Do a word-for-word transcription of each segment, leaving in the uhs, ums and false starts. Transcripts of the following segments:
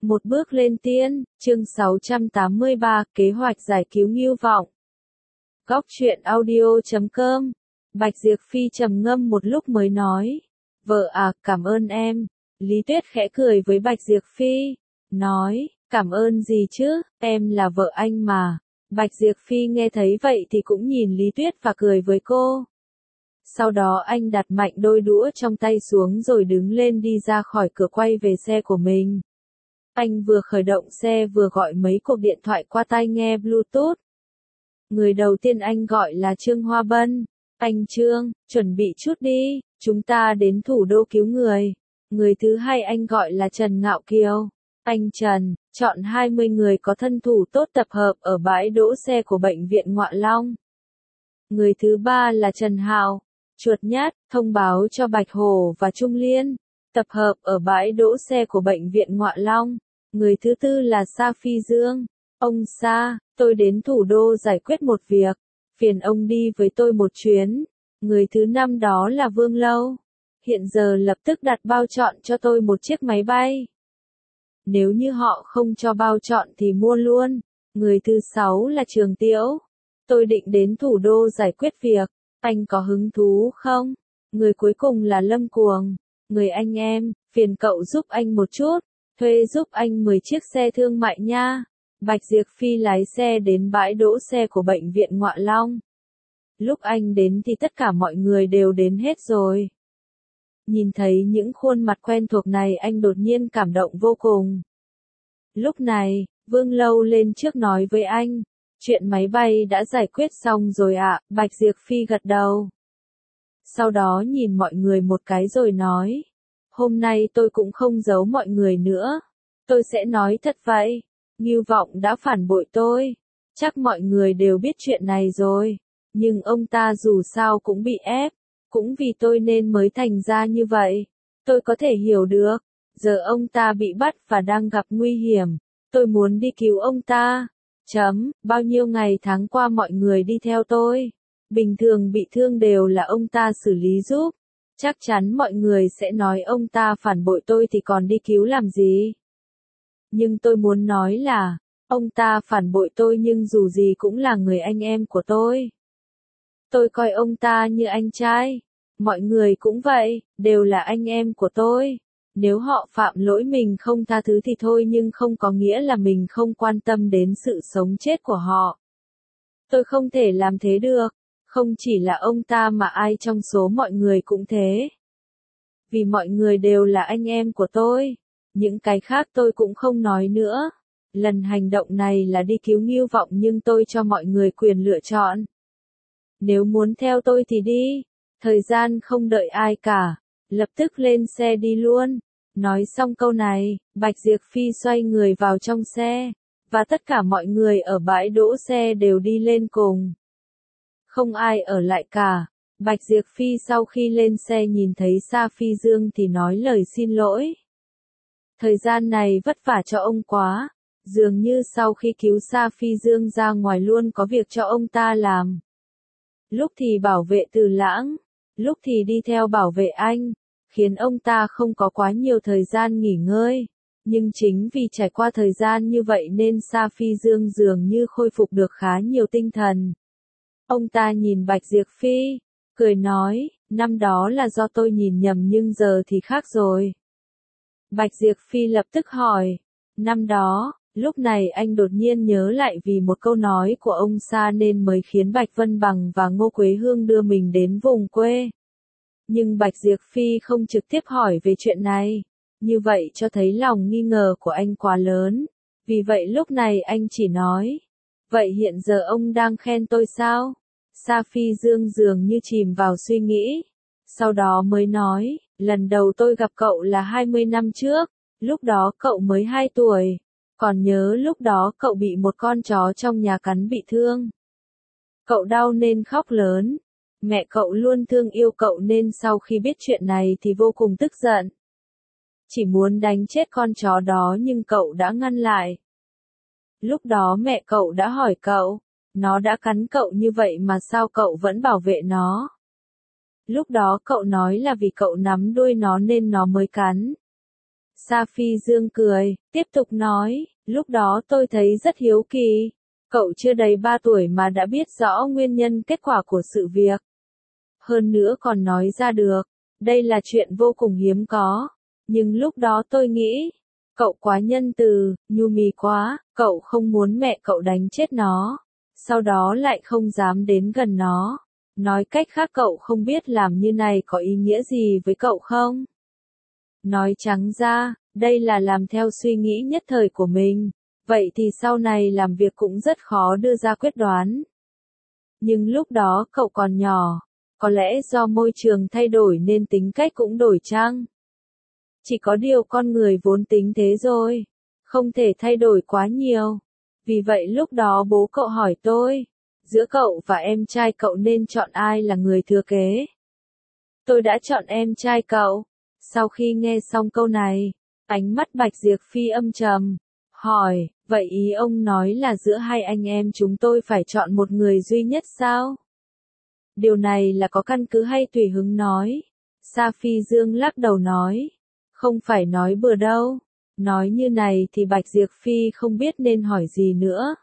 Một bước lên tiên, chương sáu trăm tám mươi ba, kế hoạch giải cứu Ngưu Vọng. Góc truyện audio chấm com. Bạch Diệp Phi trầm ngâm một lúc mới nói. Vợ à, cảm ơn em. Lý Tuyết khẽ cười với Bạch Diệp Phi. Nói, cảm ơn gì chứ, em là vợ anh mà. Bạch Diệp Phi nghe thấy vậy thì cũng nhìn Lý Tuyết và cười với cô. Sau đó anh đặt mạnh đôi đũa trong tay xuống rồi đứng lên đi ra khỏi cửa quay về xe của mình. Anh vừa khởi động xe vừa gọi mấy cuộc điện thoại qua tai nghe Bluetooth. Người đầu tiên anh gọi là Trương Hoa Bân. Anh Trương, chuẩn bị chút đi, chúng ta đến thủ đô cứu người. Người thứ hai anh gọi là Trần Ngạo Kiều. Anh Trần, chọn hai mươi người có thân thủ tốt tập hợp ở bãi đỗ xe của bệnh viện Ngoại Long. Người thứ ba là Trần Hào. Chuột nhát, thông báo cho Bạch Hổ và Trung Liên. Tập hợp ở bãi đỗ xe của bệnh viện Ngoại Long. Người thứ tư là Sa Phi Dương. Ông Sa, tôi đến thủ đô giải quyết một việc. Phiền ông đi với tôi một chuyến. Người thứ năm đó là Vương Lâu. Hiện giờ lập tức đặt bao chọn cho tôi một chiếc máy bay. Nếu như họ không cho bao chọn thì mua luôn. Người thứ sáu là Trường Tiễu. Tôi định đến thủ đô giải quyết việc. Anh có hứng thú không? Người cuối cùng là Lâm Cuồng. Người anh em, phiền cậu giúp anh một chút. Thuê giúp anh mười chiếc xe thương mại nha. Bạch Diệp Phi lái xe đến bãi đỗ xe của bệnh viện Ngoại Long. Lúc anh đến thì tất cả mọi người đều đến hết rồi. Nhìn thấy những khuôn mặt quen thuộc này anh đột nhiên cảm động vô cùng. Lúc này, Vương Lâu lên trước nói với anh. Chuyện máy bay đã giải quyết xong rồi ạ, à, Bạch Diệp Phi gật đầu. Sau đó nhìn mọi người một cái rồi nói. Hôm nay tôi cũng không giấu mọi người nữa. Tôi sẽ nói thật vậy. Ngưu Vọng đã phản bội tôi. Chắc mọi người đều biết chuyện này rồi. Nhưng ông ta dù sao cũng bị ép. Cũng vì tôi nên mới thành ra như vậy. Tôi có thể hiểu được. Giờ ông ta bị bắt và đang gặp nguy hiểm. Tôi muốn đi cứu ông ta. Chấm, bao nhiêu ngày tháng qua mọi người đi theo tôi. Bình thường bị thương đều là ông ta xử lý giúp. Chắc chắn mọi người sẽ nói ông ta phản bội tôi thì còn đi cứu làm gì. Nhưng tôi muốn nói là, ông ta phản bội tôi nhưng dù gì cũng là người anh em của tôi. Tôi coi ông ta như anh trai. Mọi người cũng vậy, đều là anh em của tôi. Nếu họ phạm lỗi mình không tha thứ thì thôi nhưng không có nghĩa là mình không quan tâm đến sự sống chết của họ. Tôi không thể làm thế được. Không chỉ là ông ta mà ai trong số mọi người cũng thế. Vì mọi người đều là anh em của tôi. Những cái khác tôi cũng không nói nữa. Lần hành động này là đi cứu Ngưu Vọng nhưng tôi cho mọi người quyền lựa chọn. Nếu muốn theo tôi thì đi. Thời gian không đợi ai cả. Lập tức lên xe đi luôn. Nói xong câu này, Bạch Diệp Phi xoay người vào trong xe. Và tất cả mọi người ở bãi đỗ xe đều đi lên cùng. Không ai ở lại cả. Bạch Diệp Phi sau khi lên xe nhìn thấy Sa Phi Dương thì nói lời xin lỗi. Thời gian này vất vả cho ông quá. Dường như sau khi cứu Sa Phi Dương ra ngoài luôn có việc cho ông ta làm. Lúc thì bảo vệ Từ Lãng, lúc thì đi theo bảo vệ anh, khiến ông ta không có quá nhiều thời gian nghỉ ngơi. Nhưng chính vì trải qua thời gian như vậy nên Sa Phi Dương dường như khôi phục được khá nhiều tinh thần. Ông ta nhìn Bạch Diệp Phi, cười nói, năm đó là do tôi nhìn nhầm nhưng giờ thì khác rồi. Bạch Diệp Phi lập tức hỏi, năm đó, lúc này anh đột nhiên nhớ lại vì một câu nói của ông Sa nên mới khiến Bạch Vân Bằng và Ngô Quế Hương đưa mình đến vùng quê. Nhưng Bạch Diệp Phi không trực tiếp hỏi về chuyện này, như vậy cho thấy lòng nghi ngờ của anh quá lớn. Vì vậy lúc này anh chỉ nói, vậy hiện giờ ông đang khen tôi sao? Sa Phi Dương dường như chìm vào suy nghĩ. Sau đó mới nói, lần đầu tôi gặp cậu là hai mươi năm trước, lúc đó cậu mới hai tuổi. Còn nhớ lúc đó cậu bị một con chó trong nhà cắn bị thương. Cậu đau nên khóc lớn. Mẹ cậu luôn thương yêu cậu nên sau khi biết chuyện này thì vô cùng tức giận. Chỉ muốn đánh chết con chó đó nhưng cậu đã ngăn lại. Lúc đó mẹ cậu đã hỏi cậu, nó đã cắn cậu như vậy mà sao cậu vẫn bảo vệ nó? Lúc đó cậu nói là vì cậu nắm đuôi nó nên nó mới cắn. Sa Phi Dương cười, tiếp tục nói, lúc đó tôi thấy rất hiếu kỳ. Cậu chưa đầy ba tuổi mà đã biết rõ nguyên nhân kết quả của sự việc. Hơn nữa còn nói ra được, đây là chuyện vô cùng hiếm có. Nhưng lúc đó tôi nghĩ, cậu quá nhân từ, nhu mì quá, cậu không muốn mẹ cậu đánh chết nó. Sau đó lại không dám đến gần nó. Nói cách khác cậu không biết làm như này có ý nghĩa gì với cậu không? Nói trắng ra, đây là làm theo suy nghĩ nhất thời của mình. Vậy thì sau này làm việc cũng rất khó đưa ra quyết đoán. Nhưng lúc đó cậu còn nhỏ, có lẽ do môi trường thay đổi nên tính cách cũng đổi chăng? Chỉ có điều con người vốn tính thế rồi, không thể thay đổi quá nhiều. Vì vậy lúc đó bố cậu hỏi tôi, giữa cậu và em trai cậu nên chọn ai là người thừa kế? Tôi đã chọn em trai cậu. Sau khi nghe xong câu này, ánh mắt Bạch Diệp Phi âm trầm, hỏi, vậy ý ông nói là giữa hai anh em chúng tôi phải chọn một người duy nhất sao? Điều này là có căn cứ hay tùy hứng nói? Sa Phi Dương lắc đầu nói, không phải nói bừa đâu. Nói như này thì Bạch Diệp Phi không biết nên hỏi gì nữa.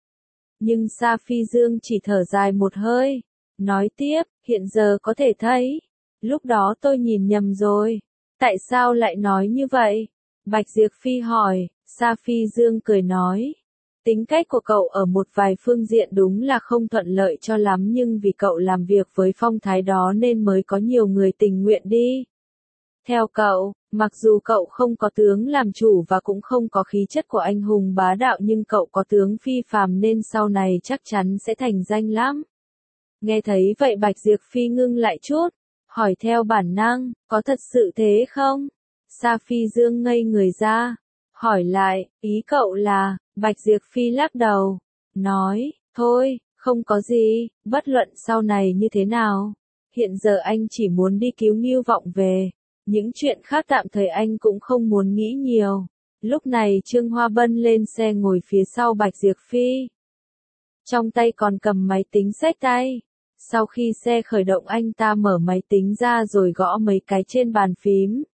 Nhưng Sa Phi Dương chỉ thở dài một hơi, nói tiếp, hiện giờ có thể thấy, lúc đó tôi nhìn nhầm rồi. Tại sao lại nói như vậy? Bạch Diệp Phi hỏi. Sa Phi Dương cười nói, tính cách của cậu ở một vài phương diện đúng là không thuận lợi cho lắm, nhưng vì cậu làm việc với phong thái đó nên mới có nhiều người tình nguyện đi. Theo cậu, mặc dù cậu không có tướng làm chủ và cũng không có khí chất của anh hùng bá đạo, nhưng cậu có tướng phi phàm nên sau này chắc chắn sẽ thành danh lắm. Nghe thấy vậy Bạch Diệp Phi ngưng lại chút, hỏi theo bản năng, có thật sự thế không? Sa Phi Dương ngây người ra, hỏi lại, ý cậu là? Bạch Diệp Phi lắc đầu, nói, thôi, không có gì, bất luận sau này như thế nào. Hiện giờ anh chỉ muốn đi cứu Ngưu Vọng về. Những chuyện khác tạm thời anh cũng không muốn nghĩ nhiều. Lúc này Trương Hoa Bân lên xe ngồi phía sau Bạch Diệp Phi. Trong tay còn cầm máy tính xách tay. Sau khi xe khởi động anh ta mở máy tính ra rồi gõ mấy cái trên bàn phím.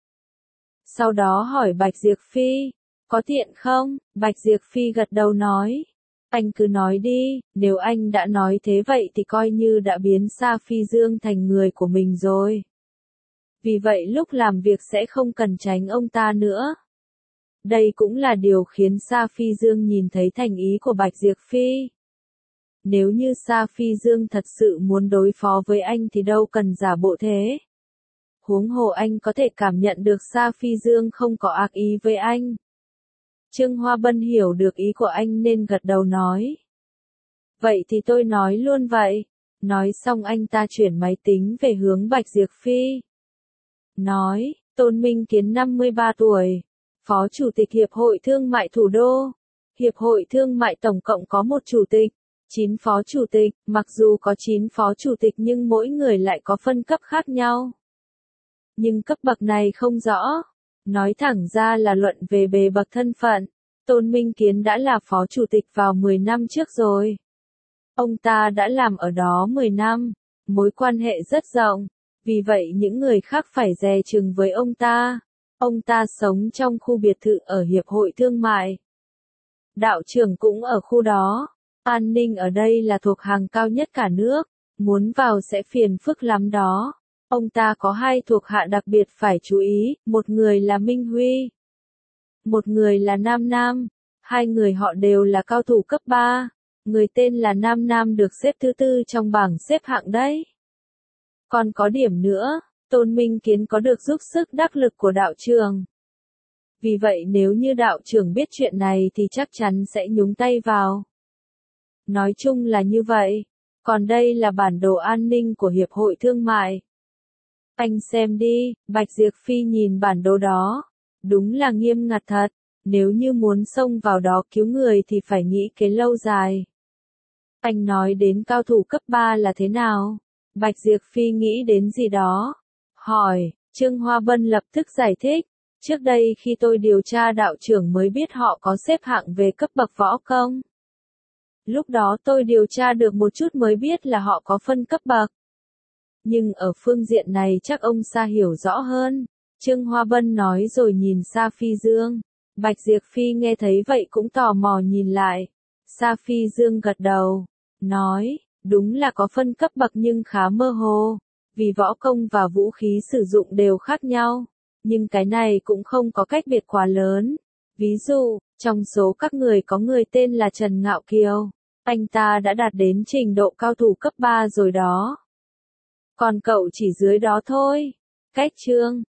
Sau đó hỏi Bạch Diệp Phi, có tiện không? Bạch Diệp Phi gật đầu nói, anh cứ nói đi, nếu anh đã nói thế vậy thì coi như đã biến Sa Phi Dương thành người của mình rồi. Vì vậy lúc làm việc sẽ không cần tránh ông ta nữa. Đây cũng là điều khiến Sa Phi Dương nhìn thấy thành ý của Bạch Diệp Phi. Nếu như Sa Phi Dương thật sự muốn đối phó với anh thì đâu cần giả bộ thế. Huống hồ anh có thể cảm nhận được Sa Phi Dương không có ác ý với anh. Trương Hoa Bân hiểu được ý của anh nên gật đầu nói. Vậy thì tôi nói luôn vậy. Nói xong anh ta chuyển máy tính về hướng Bạch Diệp Phi. Nói, Tôn Minh Kiến năm mươi ba tuổi, Phó Chủ tịch Hiệp hội Thương mại Thủ đô. Hiệp hội Thương mại tổng cộng có một chủ tịch, chín phó chủ tịch, mặc dù có chín phó chủ tịch nhưng mỗi người lại có phân cấp khác nhau. Nhưng cấp bậc này không rõ. Nói thẳng ra là luận về bề bậc thân phận. Tôn Minh Kiến đã là phó chủ tịch vào mười năm trước rồi. Ông ta đã làm ở đó mười năm, mối quan hệ rất rộng. Vì vậy những người khác phải dè chừng với ông ta. Ông ta sống trong khu biệt thự ở Hiệp hội Thương mại. Đạo trưởng cũng ở khu đó. An ninh ở đây là thuộc hàng cao nhất cả nước. Muốn vào sẽ phiền phức lắm đó. Ông ta có hai thuộc hạ đặc biệt phải chú ý. Một người là Minh Huy. Một người là Nam Nam. Hai người họ đều là cao thủ cấp ba. Người tên là Nam Nam được xếp thứ tư trong bảng xếp hạng đấy. Còn có điểm nữa, Tôn Minh Kiến có được giúp sức đắc lực của đạo trưởng. Vì vậy nếu như đạo trưởng biết chuyện này thì chắc chắn sẽ nhúng tay vào. Nói chung là như vậy. Còn đây là bản đồ an ninh của Hiệp hội Thương mại. Anh xem đi, Bạch Diệp Phi nhìn bản đồ đó. Đúng là nghiêm ngặt thật. Nếu như muốn xông vào đó cứu người thì phải nghĩ kế lâu dài. Anh nói đến cao thủ cấp ba là thế nào? Bạch Diệp Phi nghĩ đến gì đó. Hỏi, Trương Hoa Bân lập tức giải thích. Trước đây khi tôi điều tra đạo trưởng mới biết họ có xếp hạng về cấp bậc võ công. Lúc đó tôi điều tra được một chút mới biết là họ có phân cấp bậc. Nhưng ở phương diện này chắc ông Sa hiểu rõ hơn. Trương Hoa Bân nói rồi nhìn Sa Phi Dương. Bạch Diệp Phi nghe thấy vậy cũng tò mò nhìn lại. Sa Phi Dương gật đầu, nói, đúng là có phân cấp bậc nhưng khá mơ hồ, vì võ công và vũ khí sử dụng đều khác nhau, nhưng cái này cũng không có cách biệt quá lớn. Ví dụ, trong số các người có người tên là Trần Ngạo Kiều, anh ta đã đạt đến trình độ cao thủ cấp ba rồi đó. Còn cậu chỉ dưới đó thôi. Cách Trương